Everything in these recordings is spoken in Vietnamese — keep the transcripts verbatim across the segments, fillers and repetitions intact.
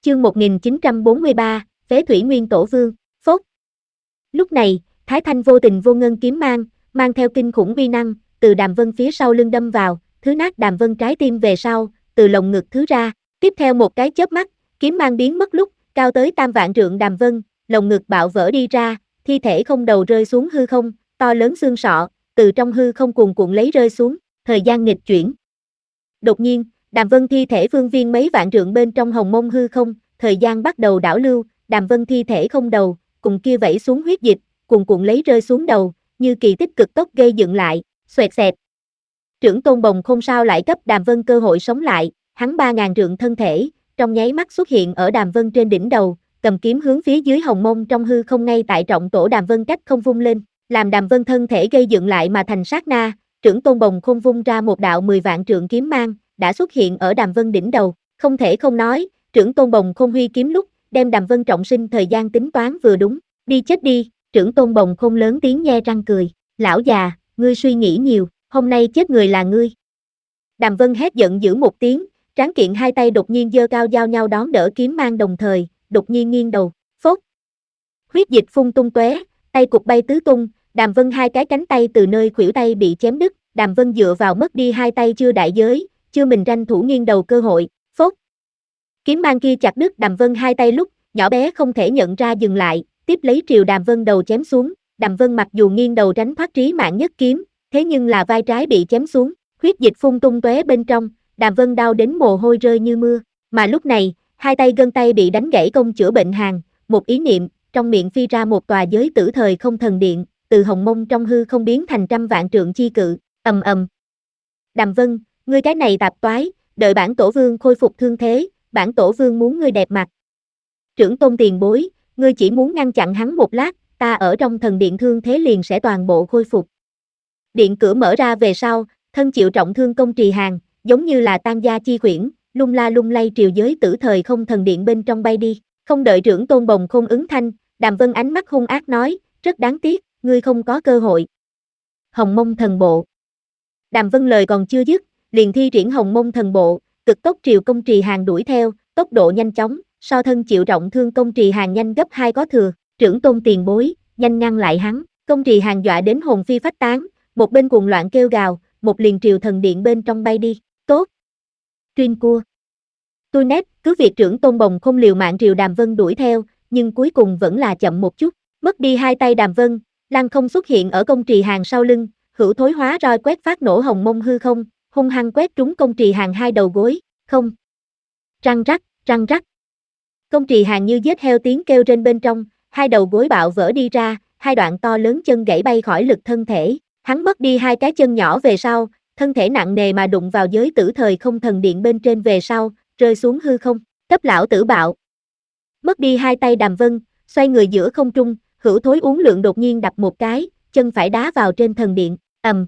Chương một nghìn chín trăm bốn mươi ba, Phế Thủy Nguyên Tổ Vương, phốt. Lúc này, Thái Thanh vô tình vô ngân kiếm mang, mang theo kinh khủng uy năng, từ Đàm Vân phía sau lưng đâm vào, thứ nát Đàm Vân trái tim về sau, từ lồng ngực thứ ra. Tiếp theo một cái chớp mắt, kiếm mang biến mất lúc, cao tới tam vạn trượng Đàm Vân, lồng ngực bạo vỡ đi ra, thi thể không đầu rơi xuống hư không, to lớn xương sọ, từ trong hư không cuồn cuộn lấy rơi xuống, thời gian nghịch chuyển. Đột nhiên, Đàm Vân thi thể phương viên mấy vạn trượng bên trong hồng mông hư không, thời gian bắt đầu đảo lưu, Đàm Vân thi thể không đầu, cùng kia vẩy xuống huyết dịch, cuồn cuộn lấy rơi xuống đầu, như kỳ tích cực tốc gây dựng lại, xoẹt xẹt. Trưởng Tôn Bồng Khôn sao lại cấp Đàm Vân cơ hội sống lại, hắn ba ngàn trượng thân thể, trong nháy mắt xuất hiện ở Đàm Vân trên đỉnh đầu, cầm kiếm hướng phía dưới hồng mông trong hư không ngay tại trọng tổ Đàm Vân cách không vung lên, làm Đàm Vân thân thể gây dựng lại mà thành sát na, Trưởng Tôn Bồng Khôn vung ra một đạo mười vạn trượng kiếm mang, đã xuất hiện ở Đàm Vân đỉnh đầu, không thể không nói, Trưởng Tôn Bồng Khôn huy kiếm lúc, đem Đàm Vân trọng sinh thời gian tính toán vừa đúng, đi chết đi, Trưởng Tôn Bồng Khôn lớn tiếng nhe răng cười, lão già, ngươi suy nghĩ nhiều, hôm nay chết người là ngươi. Đàm Vân hét giận dữ một tiếng, tráng kiện hai tay đột nhiên giơ cao giao nhau đón đỡ kiếm mang đồng thời, đột nhiên nghiêng đầu, phốt. Huyết dịch phun tung tóe, tay cục bay tứ tung, Đàm Vân hai cái cánh tay từ nơi khuỷu tay bị chém đứt, Đàm Vân dựa vào mất đi hai tay chưa đại giới, chưa mình tranh thủ nghiêng đầu cơ hội, phốt. Kiếm mang kia chặt đứt Đàm Vân hai tay lúc, nhỏ bé không thể nhận ra dừng lại, tiếp lấy triều Đàm Vân đầu chém xuống, Đàm Vân mặc dù nghiêng đầu tránh thoát trí mạng nhất kiếm, thế nhưng là vai trái bị chém xuống, huyết dịch phun tung tóe bên trong, Đàm Vân đau đến mồ hôi rơi như mưa, mà lúc này, hai tay gân tay bị đánh gãy công chữa bệnh hàng, một ý niệm, trong miệng phi ra một tòa giới tử thời không thần điện, từ hồng mông trong hư không biến thành trăm vạn trượng chi cự, ầm ầm. Đàm Vân, ngươi cái này tạp toái, đợi bản tổ vương khôi phục thương thế, bản tổ vương muốn ngươi đẹp mặt. Trưởng Tôn tiền bối, ngươi chỉ muốn ngăn chặn hắn một lát, ta ở trong thần điện thương thế liền sẽ toàn bộ khôi phục. Điện cửa mở ra về sau, thân chịu trọng thương công trì hàng, giống như là tan gia chi khuyển, lung la lung lay triều giới tử thời không thần điện bên trong bay đi, không đợi Trưởng Tôn Bồng Khôn ứng thanh, Đàm Vân ánh mắt hung ác nói, rất đáng tiếc, ngươi không có cơ hội. Hồng Mông Thần Bộ. Đàm Vân lời còn chưa dứt, liền thi triển Hồng Mông Thần Bộ, cực tốc triều công trì hàng đuổi theo, tốc độ nhanh chóng, so thân chịu trọng thương công trì hàng nhanh gấp hai có thừa, Trưởng Tôn tiền bối, nhanh ngăn lại hắn, công trì hàng dọa đến hồn phi phách tán, một bên cuồng loạn kêu gào, một liền triều thần điện bên trong bay đi, tốt. Tuyên cua. Tôi nét, cứ việc Trưởng Tôn Bồng không liều mạng triều Đàm Vân đuổi theo, nhưng cuối cùng vẫn là chậm một chút, mất đi hai tay Đàm Vân, lăng không xuất hiện ở công trì hàng sau lưng, hữu thối hóa roi quét phát nổ hồng mông hư không, hung hăng quét trúng công trì hàng hai đầu gối, không. Răng rắc, răng rắc. Công trì hàng như giết heo tiếng kêu trên bên trong, hai đầu gối bạo vỡ đi ra, hai đoạn to lớn chân gãy bay khỏi lực thân thể, hắn mất đi hai cái chân nhỏ về sau, thân thể nặng nề mà đụng vào giới tử thời không thần điện bên trên về sau, rơi xuống hư không, cấp lão tử bạo. Mất đi hai tay Đàm Vân, xoay người giữa không trung, hữu thối uốn lượn đột nhiên đập một cái, chân phải đá vào trên thần điện, ầm.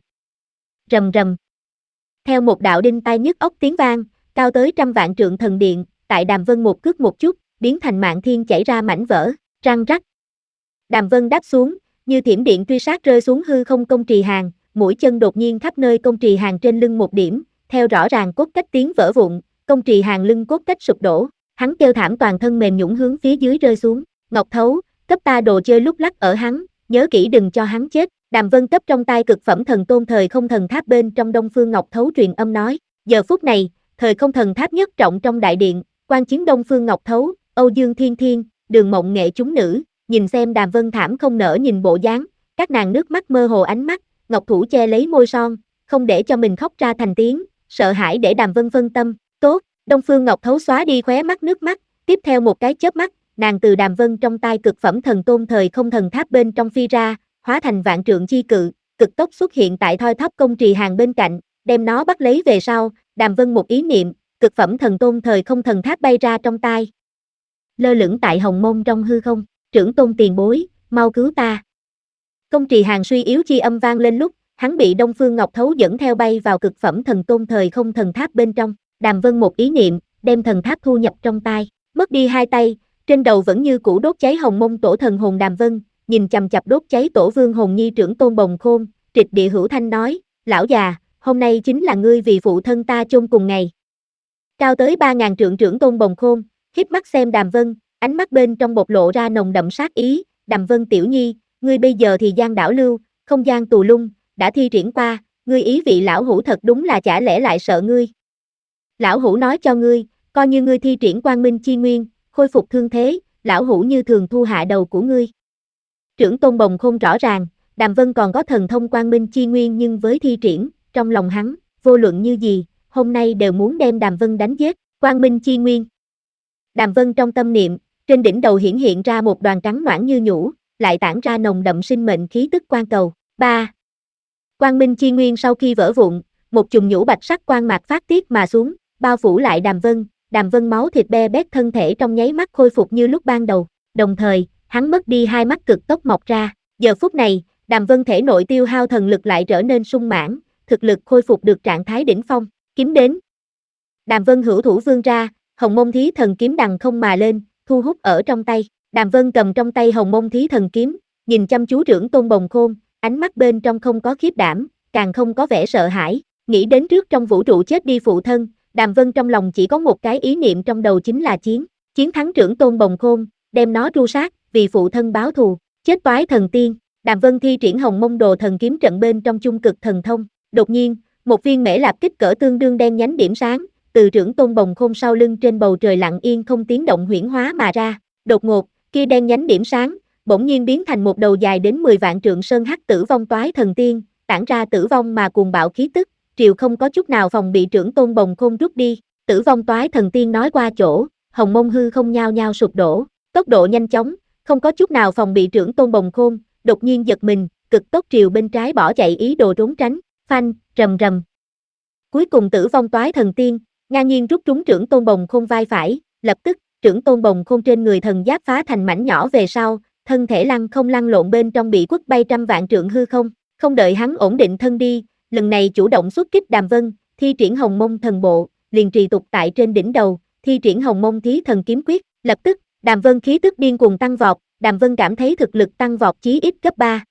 Rầm rầm. Theo một đạo đinh tai nhức óc tiếng vang, cao tới trăm vạn trượng thần điện, tại Đàm Vân một cước một chút, biến thành mạn thiên chảy ra mảnh vỡ, răng rắc. Đàm Vân đáp xuống, như thiểm điện truy sát rơi xuống hư không công trì hàng, mũi chân đột nhiên khắp nơi công trì hàng trên lưng một điểm, theo rõ ràng cốt cách tiếng vỡ vụn, công trì hàng lưng cốt cách sụp đổ, hắn kêu thảm toàn thân mềm nhũn hướng phía dưới rơi xuống, Ngọc Thấu, cấp ta đồ chơi lúc lắc ở hắn, nhớ kỹ đừng cho hắn chết. Đàm Vân cấp trong tay cực phẩm thần tôn thời không thần tháp bên trong Đông Phương Ngọc Thấu truyền âm nói, giờ phút này, thời không thần tháp nhất trọng trong đại điện, quan chiến Đông Phương Ngọc Thấu, Âu Dương Thiên Thiên, Đường Mộng Nghệ chúng nữ, nhìn xem Đàm Vân thảm không nỡ nhìn bộ dáng, các nàng nước mắt mơ hồ ánh mắt, Ngọc Thủ che lấy môi son, không để cho mình khóc ra thành tiếng, sợ hãi để Đàm Vân phân tâm, tốt, Đông Phương Ngọc Thấu xóa đi khóe mắt nước mắt, tiếp theo một cái chớp mắt, nàng từ Đàm Vân trong tay cực phẩm thần tôn thời không thần tháp bên trong phi ra, hóa thành vạn trượng chi cự, cực tốc xuất hiện tại thoi thóp công trì hàng bên cạnh, đem nó bắt lấy về sau, Đàm Vân một ý niệm, cực phẩm thần tôn thời không thần tháp bay ra trong tay. Lơ lửng tại hồng mông trong hư không, Trưởng Tôn tiền bối, mau cứu ta. Công trì hàng suy yếu chi âm vang lên lúc, hắn bị Đông Phương Ngọc Thấu dẫn theo bay vào cực phẩm thần tôn thời không thần tháp bên trong, Đàm Vân một ý niệm, đem thần tháp thu nhập trong tay, mất đi hai tay, trên đầu vẫn như cũ đốt cháy hồng mông tổ thần hồn Đàm Vân, nhìn chằm chằm đốt cháy tổ vương hồn nhi Trưởng Tôn Bồng Khôn, trịch địa hữu thanh nói, lão già, hôm nay chính là ngươi vì phụ thân ta chôn cùng ngày. Cao tới ba ngàn trượng Trưởng Tôn Bồng Khôn, híp mắt xem Đàm Vân, ánh mắt bên trong bộc lộ ra nồng đậm sát ý. Đàm Vân tiểu nhi, ngươi bây giờ thì gian đảo lưu, không gian tù lung, đã thi triển qua, ngươi ý vị lão hủ thật đúng là chả lẽ lại sợ ngươi. Lão hủ nói cho ngươi, coi như ngươi thi triển quang minh chi nguyên, khôi phục thương thế, lão hủ như thường thu hạ đầu của ngươi. Trưởng tôn Bồng Khôn rõ ràng, Đàm Vân còn có thần thông quang minh chi nguyên nhưng với thi triển, trong lòng hắn, vô luận như gì, hôm nay đều muốn đem Đàm Vân đánh giết, quang minh chi nguyên. Đàm Vân trong tâm niệm, trên đỉnh đầu hiển hiện ra một đoàn trắng noãn như nhũ, lại tản ra nồng đậm sinh mệnh khí tức quan cầu. ba. Quang minh chi nguyên sau khi vỡ vụn, một chùm nhũ bạch sắc quang mạc phát tiết mà xuống, bao phủ lại Đàm Vân, Đàm Vân máu thịt be bét thân thể trong nháy mắt khôi phục như lúc ban đầu, đồng thời, hắn mất đi hai mắt cực tốc mọc ra. Giờ phút này, Đàm Vân thể nội tiêu hao thần lực lại trở nên sung mãn, thực lực khôi phục được trạng thái đỉnh phong, kiếm đến. Đàm Vân hữu thủ vươn ra, Hồng Mông Thí Thần kiếm đằng không mà lên, thu hút ở trong tay. Đàm Vân cầm trong tay Hồng Mông Thí Thần kiếm, nhìn chăm chú trưởng tôn Bồng Khôn, ánh mắt bên trong không có khiếp đảm, càng không có vẻ sợ hãi, nghĩ đến trước trong vũ trụ chết đi phụ thân, Đàm Vân trong lòng chỉ có một cái ý niệm trong đầu chính là chiến, chiến thắng trưởng tôn Bồng Khôn, đem nó tru sát, vì phụ thân báo thù, chết toái thần tiên. Đàm Vân thi triển Hồng Mông Đồ Thần kiếm trận bên trong chung cực thần thông, đột nhiên, một viên mễ lạp kích cỡ tương đương đen nhánh điểm sáng, từ trưởng tôn Bồng Khôn sau lưng trên bầu trời lặng yên không tiếng động huyễn hóa mà ra, đột ngột, kia đen nhánh điểm sáng, bỗng nhiên biến thành một đầu dài đến mười vạn trượng sơn hắc tử vong toái thần tiên, tản ra tử vong mà cuồng bạo khí tức, triều không có chút nào phòng bị trưởng tôn Bồng Khôn rút đi, tử vong toái thần tiên nói qua chỗ, Hồng Mông hư không nhao nhao sụp đổ, tốc độ nhanh chóng, không có chút nào phòng bị trưởng tôn Bồng Khôn, đột nhiên giật mình, cực tốc triều bên trái bỏ chạy ý đồ trốn tránh, phanh, rầm rầm. Cuối cùng tử vong toái thần tiên, ngang nhiên rút trúng trưởng tôn Bồng Khôn vai phải, lập tức, trưởng tôn Bồng Khôn trên người thần giáp phá thành mảnh nhỏ về sau, thân thể lăn không lăn lộn bên trong bị quất bay trăm vạn trượng hư không, không đợi hắn ổn định thân đi, lần này chủ động xuất kích Đàm Vân, thi triển Hồng Mông thần bộ, liền trì tục tại trên đỉnh đầu, thi triển Hồng Mông Thí Thần kiếm quyết, lập tức, Đàm Vân khí tức điên cuồng tăng vọt, Đàm Vân cảm thấy thực lực tăng vọt chí ít gấp ba.